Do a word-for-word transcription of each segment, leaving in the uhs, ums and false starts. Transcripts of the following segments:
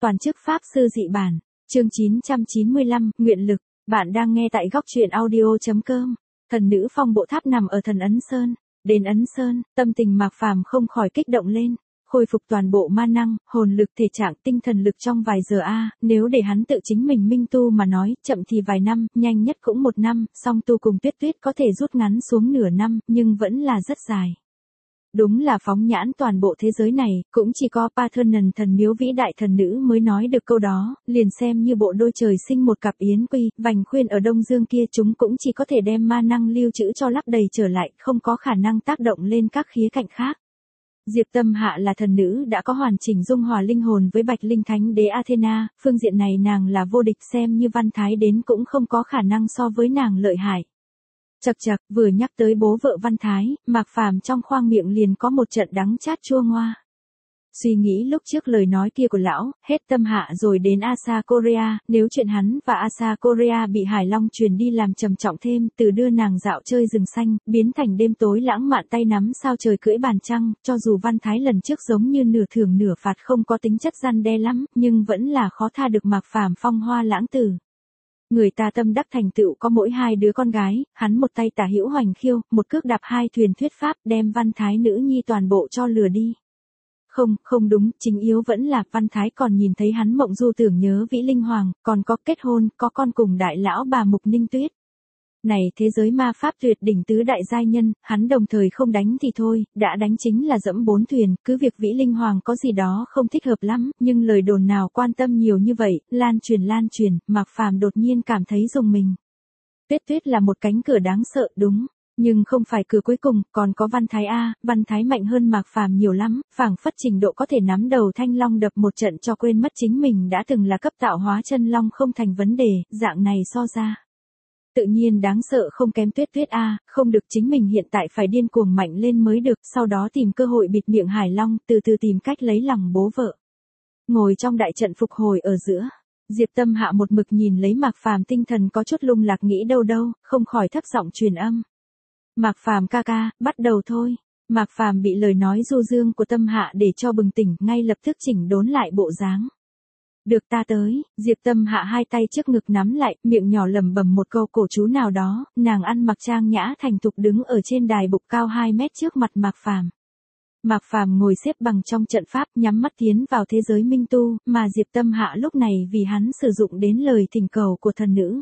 toàn chức pháp sư dị bản, chương chín trăm chín mươi lăm, nguyện lực. Bạn đang nghe tại góc truyện audio.com. Thần nữ phong bộ tháp nằm ở thần Ấn Sơn. Đến Ấn Sơn, tâm tình Mạc Phàm không khỏi kích động lên, khôi phục toàn bộ ma năng, hồn lực, thể trạng, tinh thần lực trong vài giờ a, nếu để hắn tự chính mình minh tu mà nói, chậm thì vài năm, nhanh nhất cũng một năm, song tu cùng Tuyết Tuyết có thể rút ngắn xuống nửa năm, nhưng vẫn là rất dài. Đúng là phóng nhãn toàn bộ thế giới này, cũng chỉ có Parthenon thần miếu vĩ đại thần nữ mới nói được câu đó, liền xem như bộ đôi trời sinh một cặp yến quy, vành khuyên ở Đông Dương kia chúng cũng chỉ có thể đem ma năng lưu trữ cho lắp đầy trở lại, không có khả năng tác động lên các khía cạnh khác. Diệp Tâm Hạ là thần nữ đã có hoàn chỉnh dung hòa linh hồn với Bạch Linh Thánh Đế Athena, phương diện này nàng là vô địch, xem như Văn Thái đến cũng không có khả năng so với nàng lợi hại. Chậc chậc, vừa nhắc tới bố vợ Văn Thái, Mạc Phàm trong khoang miệng liền có một trận đắng chát chua ngoa. Suy nghĩ lúc trước lời nói kia của lão, hết Tâm Hạ rồi đến Asa Korea, nếu chuyện hắn và Asa Korea bị Hải Long truyền đi làm trầm trọng thêm, từ đưa nàng dạo chơi rừng xanh, biến thành đêm tối lãng mạn tay nắm sao trời cưỡi bàn trăng, cho dù Văn Thái lần trước giống như nửa thưởng nửa phạt không có tính chất răn đe lắm, nhưng vẫn là khó tha được Mạc Phàm phong hoa lãng tử. Người ta tâm đắc thành tựu có mỗi hai đứa con gái, hắn một tay tả hữu hoành khiêu, một cước đạp hai thuyền thuyết pháp, đem Văn Thái nữ nhi toàn bộ cho lừa đi. Không, không đúng, chính yếu vẫn là Văn Thái còn nhìn thấy hắn mộng du tưởng nhớ Vĩ Linh Hoàng, còn có kết hôn, có con cùng đại lão bà Mục Ninh Tuyết. Này thế giới ma pháp tuyệt đỉnh tứ đại giai nhân, hắn đồng thời không đánh thì thôi, đã đánh chính là dẫm bốn thuyền, cứ việc Vĩ Linh Hoàng có gì đó không thích hợp lắm, nhưng lời đồn nào quan tâm nhiều như vậy, lan truyền lan truyền, Mạc Phàm đột nhiên cảm thấy rùng mình. Tuyết Tuyết là một cánh cửa đáng sợ, đúng, nhưng không phải cửa cuối cùng, còn có Văn Thái a, Văn Thái mạnh hơn Mạc Phàm nhiều lắm, phảng phất trình độ có thể nắm đầu Thanh Long đập một trận cho quên mất chính mình đã từng là cấp tạo hóa chân long không thành vấn đề, dạng này so ra. Tự nhiên đáng sợ không kém Tuyết Tuyết a, không được, chính mình hiện tại phải điên cuồng mạnh lên mới được, sau đó tìm cơ hội bịt miệng Hải Long, từ từ tìm cách lấy lòng bố vợ. Ngồi trong đại trận phục hồi ở giữa, Diệp Tâm Hạ một mực nhìn lấy Mạc Phàm, tinh thần có chút lung lạc, nghĩ đâu đâu, không khỏi thấp giọng truyền âm. Mạc Phàm ca ca, bắt đầu thôi. Mạc Phàm bị lời nói du dương của Tâm Hạ để cho bừng tỉnh, ngay lập tức chỉnh đốn lại bộ dáng. Được, ta tới. Diệp Tâm Hạ hai tay trước ngực nắm lại, miệng nhỏ lẩm bẩm một câu cổ chú nào đó, nàng ăn mặc trang nhã thành thục đứng ở trên đài bục cao hai mét trước mặt Mạc Phàm. Mạc Phàm ngồi xếp bằng trong trận pháp, nhắm mắt tiến vào thế giới minh tu, mà Diệp Tâm Hạ lúc này vì hắn sử dụng đến lời thỉnh cầu của thần nữ.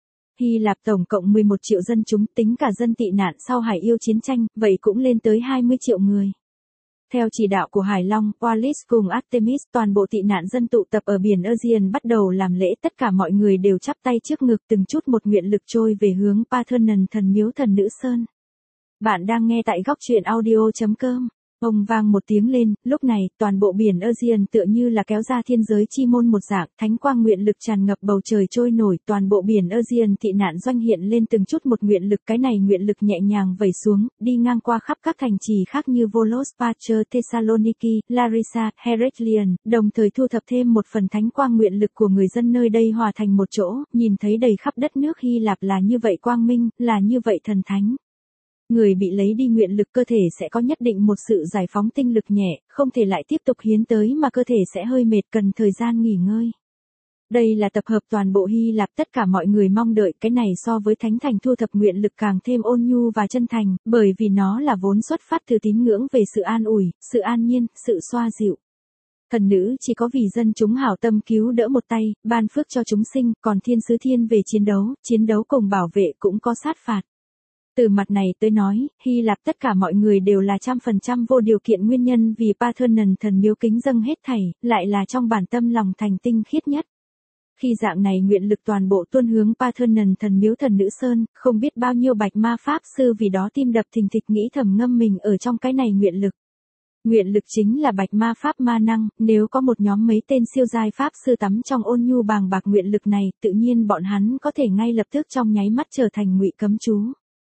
Hy Lạp tổng cộng mười một triệu dân chúng, tính cả dân tị nạn sau hải yêu chiến tranh, vậy cũng lên tới hai mươi triệu người. Theo chỉ đạo của Hải Long, Wallis cùng Artemis, toàn bộ tị nạn dân tụ tập ở biển Aegean bắt đầu làm lễ, tất cả mọi người đều chắp tay trước ngực, từng chút một nguyện lực trôi về hướng Parthenon thần miếu thần nữ Sơn. Bạn đang nghe tại góc truyện audio.com. Ông vang một tiếng lên, lúc này, toàn bộ biển Aegean tựa như là kéo ra thiên giới chi môn một dạng, thánh quang nguyện lực tràn ngập bầu trời trôi nổi, toàn bộ biển Aegean tị nạn doanh hiện lên từng chút một nguyện lực, cái này nguyện lực nhẹ nhàng vẩy xuống, đi ngang qua khắp các thành trì khác như Volos, Pater, Thessaloniki, Larissa, Heraklion, đồng thời thu thập thêm một phần thánh quang nguyện lực của người dân nơi đây hòa thành một chỗ, nhìn thấy đầy khắp đất nước Hy Lạp là như vậy quang minh, là như vậy thần thánh. Người bị lấy đi nguyện lực cơ thể sẽ có nhất định một sự giải phóng tinh lực nhẹ, không thể lại tiếp tục hiến tới mà cơ thể sẽ hơi mệt, cần thời gian nghỉ ngơi. Đây là tập hợp toàn bộ Hy Lạp, tất cả mọi người mong đợi, cái này so với thánh thành thu thập nguyện lực càng thêm ôn nhu và chân thành, bởi vì nó là vốn xuất phát từ tín ngưỡng về sự an ủi, sự an nhiên, sự xoa dịu. Thần nữ chỉ có vì dân chúng hảo tâm cứu đỡ một tay, ban phước cho chúng sinh, còn thiên sứ thiên về chiến đấu, chiến đấu cùng bảo vệ cũng có sát phạt. Từ mặt này tới nói, Hy Lạp tất cả mọi người đều là trăm phần trăm vô điều kiện nguyên nhân vì Parthenon thần miếu kính dâng hết thảy, lại là trong bản tâm lòng thành tinh khiết nhất. Khi dạng này nguyện lực toàn bộ tuôn hướng Parthenon thần miếu thần nữ Sơn, không biết bao nhiêu bạch ma pháp sư vì đó tim đập thình thịch, nghĩ thầm ngâm mình ở trong cái này nguyện lực. Nguyện lực chính là bạch ma pháp ma năng, nếu có một nhóm mấy tên siêu giai pháp sư tắm trong ôn nhu bàng bạc nguyện lực này, tự nhiên bọn hắn có thể ngay lập tức trong nháy mắt trở thành ngụy cấm chú.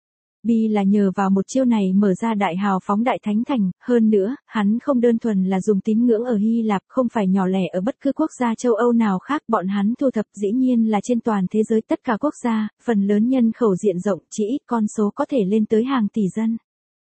Bi là nhờ vào một chiêu này mở ra đại hào phóng đại thánh thành, hơn nữa, hắn không đơn thuần là dùng tín ngưỡng ở Hy Lạp, không phải nhỏ lẻ ở bất cứ quốc gia châu Âu nào khác, bọn hắn thu thập dĩ nhiên là trên toàn thế giới tất cả quốc gia, phần lớn nhân khẩu diện rộng, chỉ ít con số có thể lên tới hàng tỷ dân.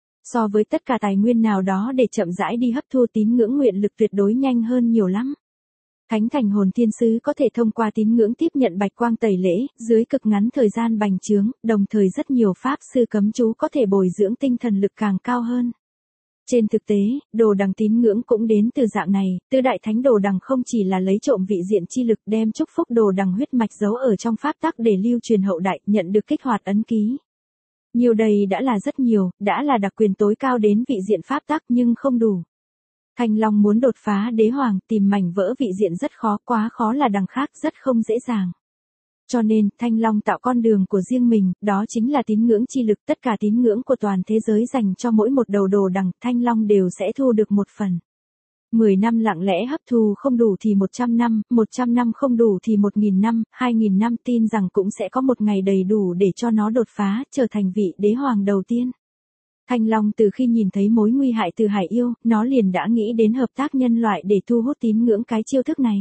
So với tất cả tài nguyên nào đó để chậm rãi đi hấp thu tín ngưỡng nguyện lực tuyệt đối nhanh hơn nhiều lắm. Thánh thành hồn thiên sứ có thể thông qua tín ngưỡng tiếp nhận bạch quang tẩy lễ, dưới cực ngắn thời gian bành trướng, đồng thời rất nhiều pháp sư cấm chú có thể bồi dưỡng tinh thần lực càng cao hơn. Trên thực tế, đồ đằng tín ngưỡng cũng đến từ dạng này, tứ đại thánh đồ đằng không chỉ là lấy trộm vị diện chi lực đem chúc phúc đồ đằng huyết mạch giấu ở trong pháp tắc để lưu truyền hậu đại, nhận được kích hoạt ấn ký. Nhiều đây đã là rất nhiều, đã là đặc quyền tối cao đến vị diện pháp tắc nhưng không đủ. Thanh Long muốn đột phá đế hoàng, tìm mảnh vỡ vị diện rất khó, quá khó là đằng khác rất không dễ dàng. Cho nên, Thanh Long tạo con đường của riêng mình, đó chính là tín ngưỡng chi lực, tất cả tín ngưỡng của toàn thế giới dành cho mỗi một đầu đồ đằng, Thanh Long đều sẽ thu được một phần. mười năm lặng lẽ hấp thu không đủ thì một trăm năm, một trăm năm không đủ thì một nghìn năm, hai nghìn năm, tin rằng cũng sẽ có một ngày đầy đủ để cho nó đột phá, trở thành vị đế hoàng đầu tiên. Thanh Long từ khi nhìn thấy mối nguy hại từ hải yêu, nó liền đã nghĩ đến hợp tác nhân loại để thu hút tín ngưỡng cái chiêu thức này.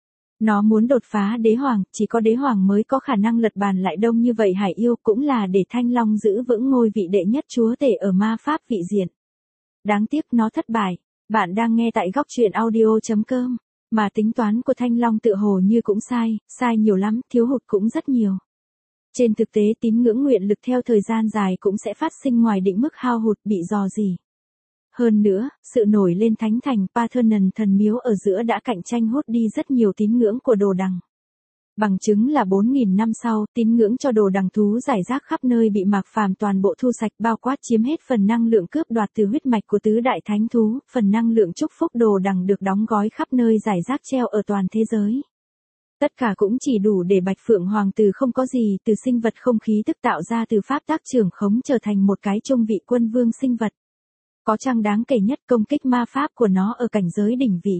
Nó muốn đột phá đế hoàng, chỉ có đế hoàng mới có khả năng lật bàn lại đông như vậy hải yêu, cũng là để Thanh Long giữ vững ngôi vị đệ nhất chúa tể ở ma pháp vị diện. Đáng tiếc nó thất bại. Bạn đang nghe tại góc truyện audio chấm com, mà tính toán của Thanh Long tựa hồ như cũng sai, sai nhiều lắm, thiếu hụt cũng rất nhiều. Trên thực tế tín ngưỡng nguyện lực theo thời gian dài cũng sẽ phát sinh ngoài định mức hao hụt bị dò dỉ. Hơn nữa, sự nổi lên thánh thành Parthenon thần miếu ở giữa đã cạnh tranh hút đi rất nhiều tín ngưỡng của đồ đằng. Bằng chứng là bốn nghìn năm sau, tín ngưỡng cho đồ đằng thú rải rác khắp nơi bị Mạc Phàm toàn bộ thu sạch bao quát chiếm hết phần năng lượng cướp đoạt từ huyết mạch của tứ đại thánh thú, phần năng lượng chúc phúc đồ đằng được đóng gói khắp nơi rải rác treo ở toàn thế giới. Tất cả cũng chỉ đủ để Bạch Phượng Hoàng từ không có gì, từ sinh vật không khí tức tạo ra từ pháp tác trưởng khống trở thành một cái trung vị quân vương sinh vật. Có chăng đáng kể nhất công kích ma pháp của nó ở cảnh giới đỉnh vị.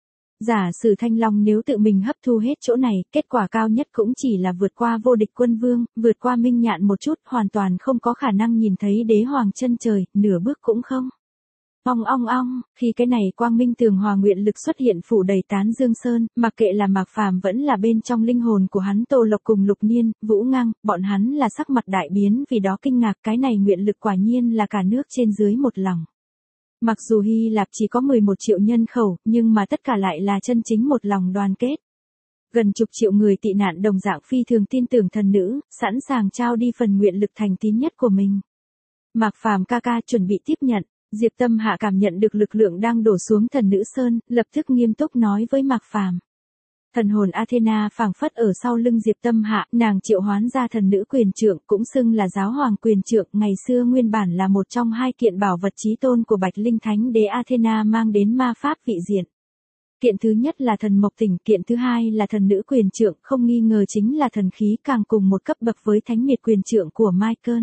Giả sử Thanh Long nếu tự mình hấp thu hết chỗ này, kết quả cao nhất cũng chỉ là vượt qua vô địch quân vương, vượt qua minh nhạn một chút, hoàn toàn không có khả năng nhìn thấy đế hoàng chân trời, nửa bước cũng không. Ong ong ong, khi cái này quang minh tường hòa nguyện lực xuất hiện phủ đầy tán dương sơn, mặc kệ là Mạc Phàm vẫn là bên trong linh hồn của hắn Tô Lộc cùng Lục Niên, Vũ Ngang, bọn hắn là sắc mặt đại biến vì đó kinh ngạc cái này nguyện lực quả nhiên là cả nước trên dưới một lòng. Mặc dù Hy Lạp chỉ có mười một triệu nhân khẩu, nhưng mà tất cả lại là chân chính một lòng đoàn kết. Gần chục triệu người tị nạn đồng dạng phi thường tin tưởng thần nữ, sẵn sàng trao đi phần nguyện lực thành tín nhất của mình. Mạc Phàm ca ca chuẩn bị tiếp nhận, Diệp Tâm Hạ cảm nhận được lực lượng đang đổ xuống thần nữ sơn, lập tức nghiêm túc nói với Mạc Phàm. Thần hồn Athena phảng phất ở sau lưng Diệp Tâm Hạ, nàng triệu hoán ra thần nữ quyền trượng, cũng xưng là giáo hoàng quyền trượng, ngày xưa nguyên bản là một trong hai kiện bảo vật chí tôn của Bạch Linh Thánh Đế Athena mang đến ma pháp vị diện. Kiện thứ nhất là thần mộc tỉnh, kiện thứ hai là thần nữ quyền trượng, không nghi ngờ chính là thần khí càng cùng một cấp bậc với thánh miệt quyền trượng của Michael.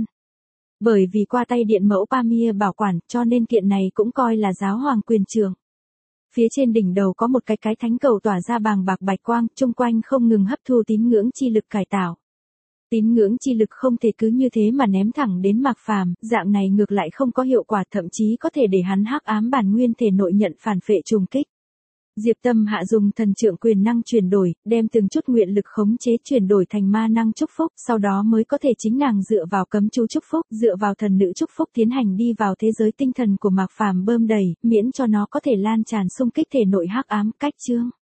Bởi vì qua tay điện mẫu Pamir bảo quản, cho nên kiện này cũng coi là giáo hoàng quyền trượng. Phía trên đỉnh đầu có một cái cái thánh cầu tỏa ra bàng bạc bạch quang, chung quanh không ngừng hấp thu tín ngưỡng chi lực cải tạo. Tín ngưỡng chi lực không thể cứ như thế mà ném thẳng đến Mạc Phàm, dạng này ngược lại không có hiệu quả, thậm chí có thể để hắn hắc ám bản nguyên thể nội nhận phản phệ trùng kích. Diệp Tâm Hạ dùng thần trượng quyền năng chuyển đổi, đem từng chút nguyện lực khống chế chuyển đổi thành ma năng chúc phúc, sau đó mới có thể chính nàng dựa vào cấm chú chúc phúc, dựa vào thần nữ chúc phúc tiến hành đi vào thế giới tinh thần của Mạc Phàm bơm đầy, miễn cho nó có thể lan tràn xung kích thể nội hắc ám, cách chương.